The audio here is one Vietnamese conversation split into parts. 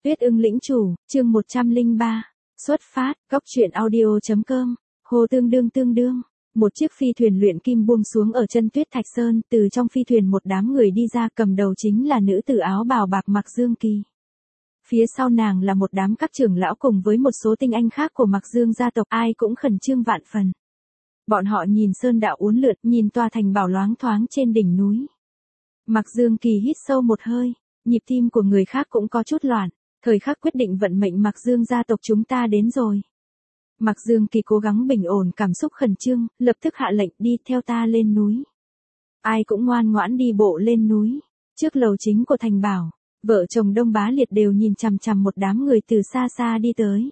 Tuyết ưng lĩnh chủ, chương 103. Xuất phát, góc truyện audio.com. Hồ tương đương. Một chiếc phi thuyền luyện kim buông xuống ở chân Tuyết Thạch Sơn, từ trong phi thuyền một đám người đi ra, cầm đầu chính là nữ tử áo bào bạc Mạc Dương Kỳ. Phía sau nàng là một đám các trưởng lão cùng với một số tinh anh khác của Mạc Dương gia tộc, ai cũng khẩn trương vạn phần. Bọn họ nhìn sơn đạo uốn lượn, nhìn tòa thành bảo loáng thoáng trên đỉnh núi. Mạc Dương Kỳ hít sâu một hơi, nhịp tim của người khác cũng có chút loạn. Thời khắc quyết định vận mệnh Mạc Dương gia tộc chúng ta đến rồi. Mạc Dương Kỳ cố gắng bình ổn cảm xúc khẩn trương, lập tức hạ lệnh đi theo ta lên núi. Ai cũng ngoan ngoãn đi bộ lên núi. Trước lầu chính của thành bảo, vợ chồng Đông Bá Liệt đều nhìn chằm chằm một đám người từ xa xa đi tới.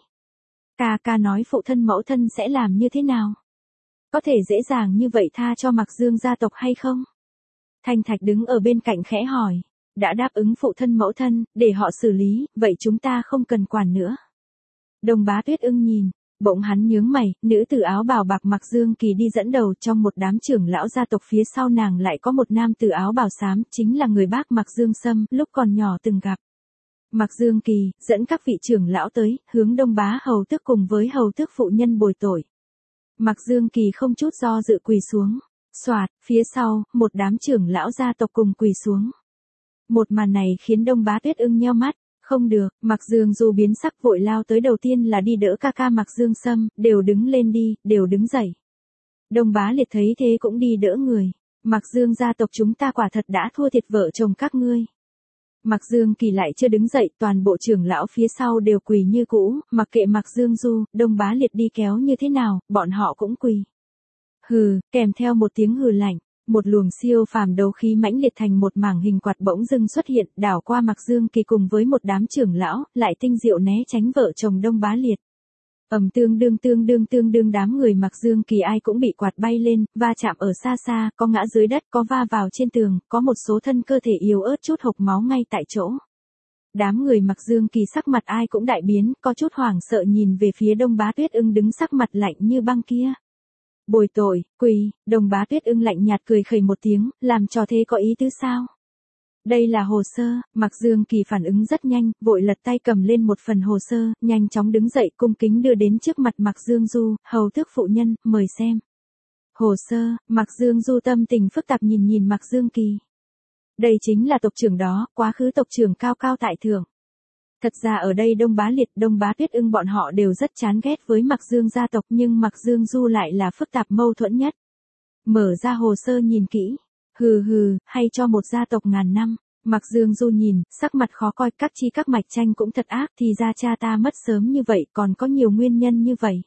Ca nói phụ thân mẫu thân sẽ làm như thế nào? Có thể dễ dàng như vậy tha cho Mạc Dương gia tộc hay không? Thanh Thạch đứng ở bên cạnh khẽ hỏi. Đã đáp ứng phụ thân mẫu thân, để họ xử lý, vậy chúng ta không cần quản nữa. Đông Bá Tuyết ưng nhìn, bỗng hắn nhướng mày, nữ tử áo bào bạc Mạc Dương Kỳ đi dẫn đầu trong một đám trưởng lão gia tộc, phía sau nàng lại có một nam tử áo bào xám, chính là người bác Mạc Dương Sâm, lúc còn nhỏ từng gặp. Mạc Dương Kỳ, dẫn các vị trưởng lão tới, hướng Đông Bá hầu tước cùng với hầu tước phụ nhân bồi tội. Mạc Dương Kỳ không chút do dự quỳ xuống. Soạt, phía sau, một đám trưởng lão gia tộc cùng quỳ xuống. Một màn này khiến Đông Bá Tuyết ưng nheo mắt, không được, Mạc Dương Du biến sắc vội lao tới, đầu tiên là đi đỡ ca Mạc Dương Sâm, đều đứng lên đi, đều đứng dậy. Đông Bá Liệt thấy thế cũng đi đỡ người, Mạc Dương gia tộc chúng ta quả thật đã thua thiệt vợ chồng các ngươi. Mạc Dương Kỳ lại chưa đứng dậy, toàn bộ trưởng lão phía sau đều quỳ như cũ, mặc kệ Mạc Dương Du, Đông Bá Liệt đi kéo như thế nào, bọn họ cũng quỳ. Hừ, kèm theo một tiếng hừ lạnh. Một luồng siêu phàm đấu khí mãnh liệt thành một mảng hình quạt bỗng dưng xuất hiện, đảo qua Mạc Dương Kỳ cùng với một đám trưởng lão, lại tinh diệu né tránh vợ chồng Đông Bá Liệt. Tương đương đám người Mạc Dương Kỳ ai cũng bị quạt bay lên, va chạm ở xa xa, có ngã dưới đất, có va vào trên tường, có một số thân cơ thể yếu ớt chút hộc máu ngay tại chỗ. Đám người Mạc Dương Kỳ sắc mặt ai cũng đại biến, có chút hoảng sợ nhìn về phía Đông Bá Tuyết ưng đứng sắc mặt lạnh như băng kia. Bồi tội, quỳ, Đông Bá Tuyết ưng lạnh nhạt cười khẩy một tiếng, làm cho thế có ý tứ sao? Đây là hồ sơ, Mạc Dương Kỳ phản ứng rất nhanh, vội lật tay cầm lên một phần hồ sơ, nhanh chóng đứng dậy cung kính đưa đến trước mặt Mạc Dương Du, hầu tước phụ nhân, mời xem. Hồ sơ, Mạc Dương Du tâm tình phức tạp nhìn Mạc Dương Kỳ. Đây chính là tộc trưởng đó, quá khứ tộc trưởng cao tại thượng. Thật ra ở đây Đông Bá Liệt, Đông Bá Tuyết ưng bọn họ đều rất chán ghét với Mạc Dương gia tộc, nhưng Mạc Dương Du lại là phức tạp mâu thuẫn nhất. Mở ra hồ sơ nhìn kỹ. Hừ, hay cho một gia tộc ngàn năm. Mạc Dương Du nhìn, sắc mặt khó coi, các mạch tranh cũng thật ác, thì ra cha ta mất sớm như vậy, còn có nhiều nguyên nhân như vậy.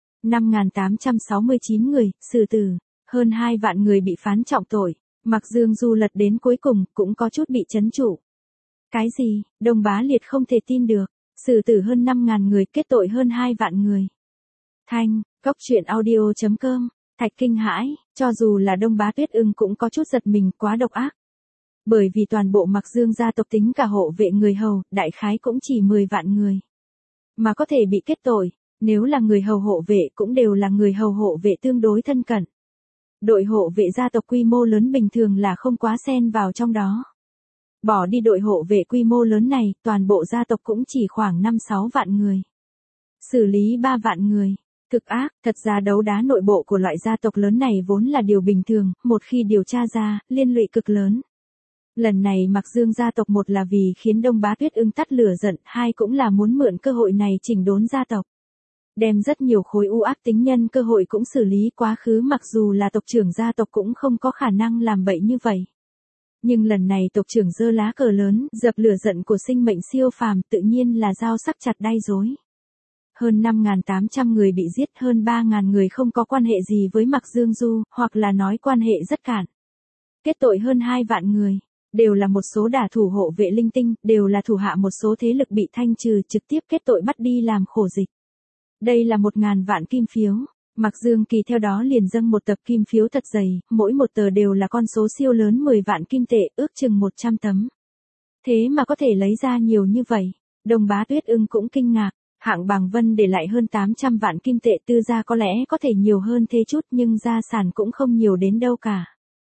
5.869 người, xử tử, hơn 2 vạn người bị phán trọng tội. Mạc Dương Du lật đến cuối cùng, cũng có chút bị chấn trụ. Cái gì, Đông Bá Liệt không thể tin được, xử tử hơn 5.000 người, kết tội hơn 2 vạn người. Góc truyện audio.com, Thạch kinh hãi, cho dù là Đông Bá Tuyết ưng cũng có chút giật mình, quá độc ác. Bởi vì toàn bộ Mạc Dương gia tộc tính cả hộ vệ người hầu, đại khái cũng chỉ 10 vạn người. Mà có thể bị kết tội, nếu là người hầu hộ vệ cũng đều là người hầu hộ vệ tương đối thân cận. Đội hộ vệ gia tộc quy mô lớn bình thường là không quá xen vào trong đó. Bỏ đi đội hộ vệ quy mô lớn này, toàn bộ gia tộc cũng chỉ khoảng 5-6 vạn người. Xử lý 3 vạn người. Cực ác, thật ra đấu đá nội bộ của loại gia tộc lớn này vốn là điều bình thường, một khi điều tra ra, liên lụy cực lớn. Lần này Mạc Dương gia tộc một là vì khiến Đông Bá Tuyết ưng tắt lửa giận, hai cũng là muốn mượn cơ hội này chỉnh đốn gia tộc. Đem rất nhiều khối u ác tính nhân cơ hội cũng xử lý, quá khứ mặc dù là tộc trưởng gia tộc cũng không có khả năng làm bậy như vậy. Nhưng lần này tộc trưởng giơ lá cờ lớn, dập lửa giận của sinh mệnh siêu phàm, tự nhiên là dao sắc chặt đay rối. Hơn 5.800 người bị giết, hơn 3.000 người không có quan hệ gì với Mạc Dương Du, hoặc là nói quan hệ rất cạn. Kết tội hơn 2 vạn người, đều là một số đả thủ hộ vệ linh tinh, đều là thủ hạ một số thế lực bị thanh trừ, trực tiếp kết tội bắt đi làm khổ dịch. Đây là 1.000 vạn kim phiếu. Mạc Dương Kỳ theo đó liền dâng một tập kim phiếu thật dày, mỗi một tờ đều là con số siêu lớn 10 vạn kim tệ, ước chừng 100 tấm. Thế mà có thể lấy ra nhiều như vậy, Đông Bá Tuyết ưng cũng kinh ngạc. Hạng Bàng Vân để lại hơn 800 vạn kim tệ, Tư gia có lẽ có thể nhiều hơn thế chút, nhưng gia sản cũng không nhiều đến đâu cả.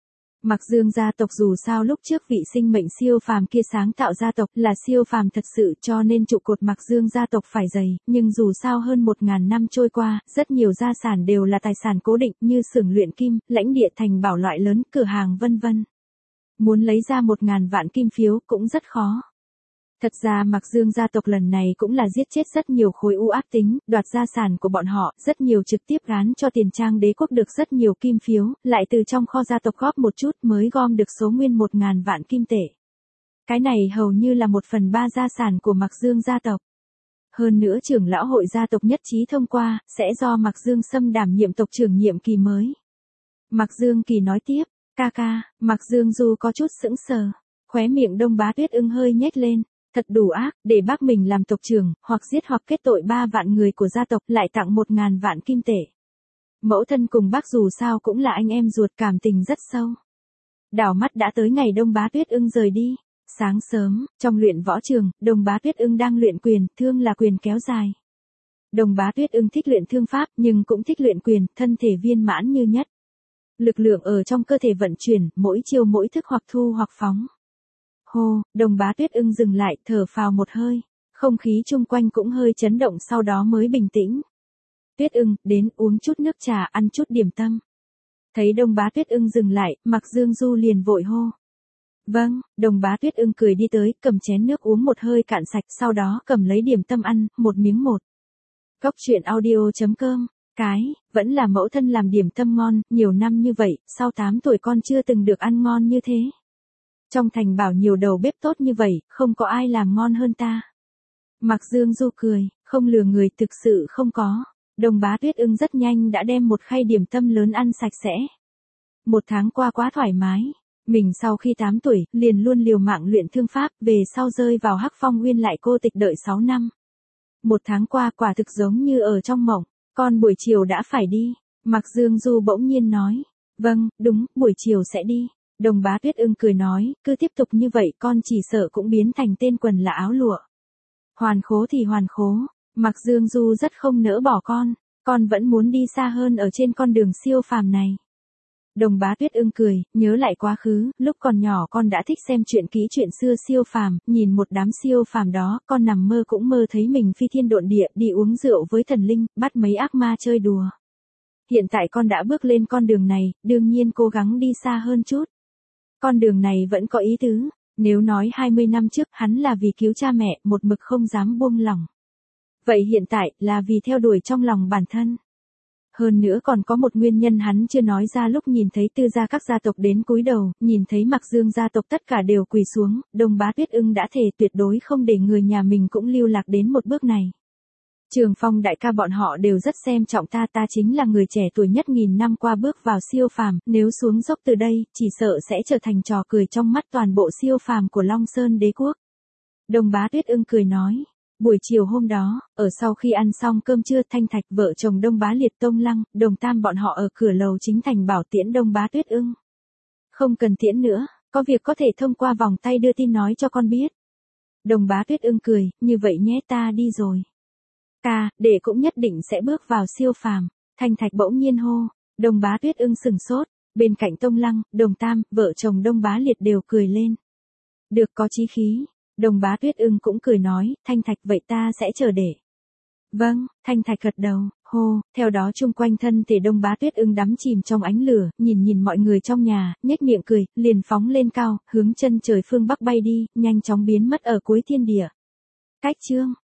Mạc Dương gia tộc dù sao lúc trước vị sinh mệnh siêu phàm kia sáng tạo gia tộc là siêu phàm thật sự cho nên trụ cột Mạc Dương gia tộc phải dày, nhưng dù sao hơn 1.000 năm trôi qua, rất nhiều gia sản đều là tài sản cố định như xưởng luyện kim, lãnh địa thành bảo loại lớn, cửa hàng vân vân. Muốn lấy ra 1.000 vạn kim phiếu cũng rất khó. Thật ra Mạc Dương gia tộc lần này cũng là giết chết rất nhiều khối u ác tính, đoạt gia sản của bọn họ, rất nhiều trực tiếp gán cho tiền trang đế quốc được rất nhiều kim phiếu, lại từ trong kho gia tộc góp một chút mới gom được số nguyên 1.000 vạn kim tệ. Cái này hầu như là 1/3 gia sản của Mạc Dương gia tộc. Hơn nữa trưởng lão hội gia tộc nhất trí thông qua, sẽ do Mạc Dương Sâm đảm nhiệm tộc trưởng nhiệm kỳ mới. Mạc Dương Kỳ nói tiếp, ca, Mạc Dương Du có chút sững sờ, khóe miệng Đông Bá Tuyết Ưng hơi nhếch lên. Thật đủ ác, để bác mình làm tộc trưởng, hoặc giết hoặc kết tội 3 vạn người của gia tộc lại tặng 1.000 vạn kim tệ. Mẫu thân cùng bác dù sao cũng là anh em ruột, cảm tình rất sâu. Đảo mắt đã tới ngày Đông Bá Tuyết Ưng rời đi. Sáng sớm, trong luyện võ trường, Đông Bá Tuyết Ưng đang luyện quyền, thương là quyền kéo dài. Đông Bá Tuyết Ưng thích luyện thương pháp nhưng cũng thích luyện quyền, thân thể viên mãn như nhất. Lực lượng ở trong cơ thể vận chuyển, mỗi chiêu mỗi thức hoặc thu hoặc phóng. Hô, Đông Bá Tuyết Ưng dừng lại, thở phào một hơi. Không khí chung quanh cũng hơi chấn động sau đó mới bình tĩnh. Tuyết Ưng, đến uống chút nước trà, ăn chút điểm tâm. Thấy Đông Bá Tuyết Ưng dừng lại, Mạc Dương Du liền vội hô. Vâng, Đông Bá Tuyết Ưng cười đi tới, cầm chén nước uống một hơi cạn sạch, sau đó cầm lấy điểm tâm ăn, một miếng một. Cốc truyện audio.com. Vẫn là mẫu thân làm điểm tâm ngon, nhiều năm như vậy, sau 8 tuổi con chưa từng được ăn ngon như thế. Trong thành bảo nhiều đầu bếp tốt như vậy, không có ai làm ngon hơn ta. Mạc Dương Du cười, không lừa người, thực sự không có. Đông Bá Tuyết Ưng rất nhanh đã đem một khay điểm tâm lớn ăn sạch sẽ. 1 tháng qua quá thoải mái. Mình sau khi 8 tuổi, liền luôn liều mạng luyện thương pháp, về sau rơi vào Hắc Phong Nguyên lại cô tịch đợi 6 năm. 1 tháng qua quả thực giống như ở trong mộng, con buổi chiều đã phải đi. Mạc Dương Du bỗng nhiên nói, vâng, đúng, buổi chiều sẽ đi. Đông Bá Tuyết Ưng cười nói, cứ tiếp tục như vậy con chỉ sợ cũng biến thành tên quần là áo lụa. Hoàn khố thì hoàn khố, Mạc Dương Du rất không nỡ bỏ con vẫn muốn đi xa hơn ở trên con đường siêu phàm này. Đông Bá Tuyết Ưng cười, nhớ lại quá khứ, lúc còn nhỏ con đã thích xem truyện ký chuyện xưa siêu phàm, nhìn một đám siêu phàm đó, con nằm mơ cũng mơ thấy mình phi thiên độn địa, đi uống rượu với thần linh, bắt mấy ác ma chơi đùa. Hiện tại con đã bước lên con đường này, đương nhiên cố gắng đi xa hơn chút. Con đường này vẫn có ý tứ, nếu nói 20 năm trước hắn là vì cứu cha mẹ, một mực không dám buông lỏng. Vậy hiện tại là vì theo đuổi trong lòng bản thân. Hơn nữa còn có một nguyên nhân hắn chưa nói ra, lúc nhìn thấy Tư gia các gia tộc đến cúi đầu, nhìn thấy Mạc Dương gia tộc tất cả đều quỳ xuống, Đông Bá Tuyết Ưng đã thề tuyệt đối không để người nhà mình cũng lưu lạc đến một bước này. Trường Phong đại ca bọn họ đều rất xem trọng ta chính là người trẻ tuổi nhất nghìn năm qua bước vào siêu phàm, nếu xuống dốc từ đây, chỉ sợ sẽ trở thành trò cười trong mắt toàn bộ siêu phàm của Long Sơn đế quốc. Đông Bá Tuyết Ưng cười nói. Buổi chiều hôm đó, ở sau khi ăn xong cơm trưa, Thanh Thạch vợ chồng Đông Bá Liệt, Tông Lăng, Đồng Tam bọn họ ở cửa lầu chính thành bảo tiễn Đông Bá Tuyết Ưng. Không cần tiễn nữa, có việc có thể thông qua vòng tay đưa tin nói cho con biết. Đông Bá Tuyết Ưng cười, như vậy nhé, ta đi rồi. Đệ cũng nhất định sẽ bước vào siêu phàm. Thanh Thạch bỗng nhiên hô. Đông Bá Tuyết Ưng sừng sốt, bên cạnh Tông Lăng, Đồng Tam, vợ chồng Đông Bá Liệt đều cười lên. Được, có chí khí. Đông Bá Tuyết Ưng cũng cười nói, Thanh Thạch vậy ta sẽ chờ để. Vâng, Thanh Thạch gật đầu, hô, theo đó chung quanh thân thể Đông Bá Tuyết Ưng đắm chìm trong ánh lửa, nhìn mọi người trong nhà, nhếch miệng cười, liền phóng lên cao, hướng chân trời phương bắc bay đi, nhanh chóng biến mất ở cuối thiên địa. Cách chương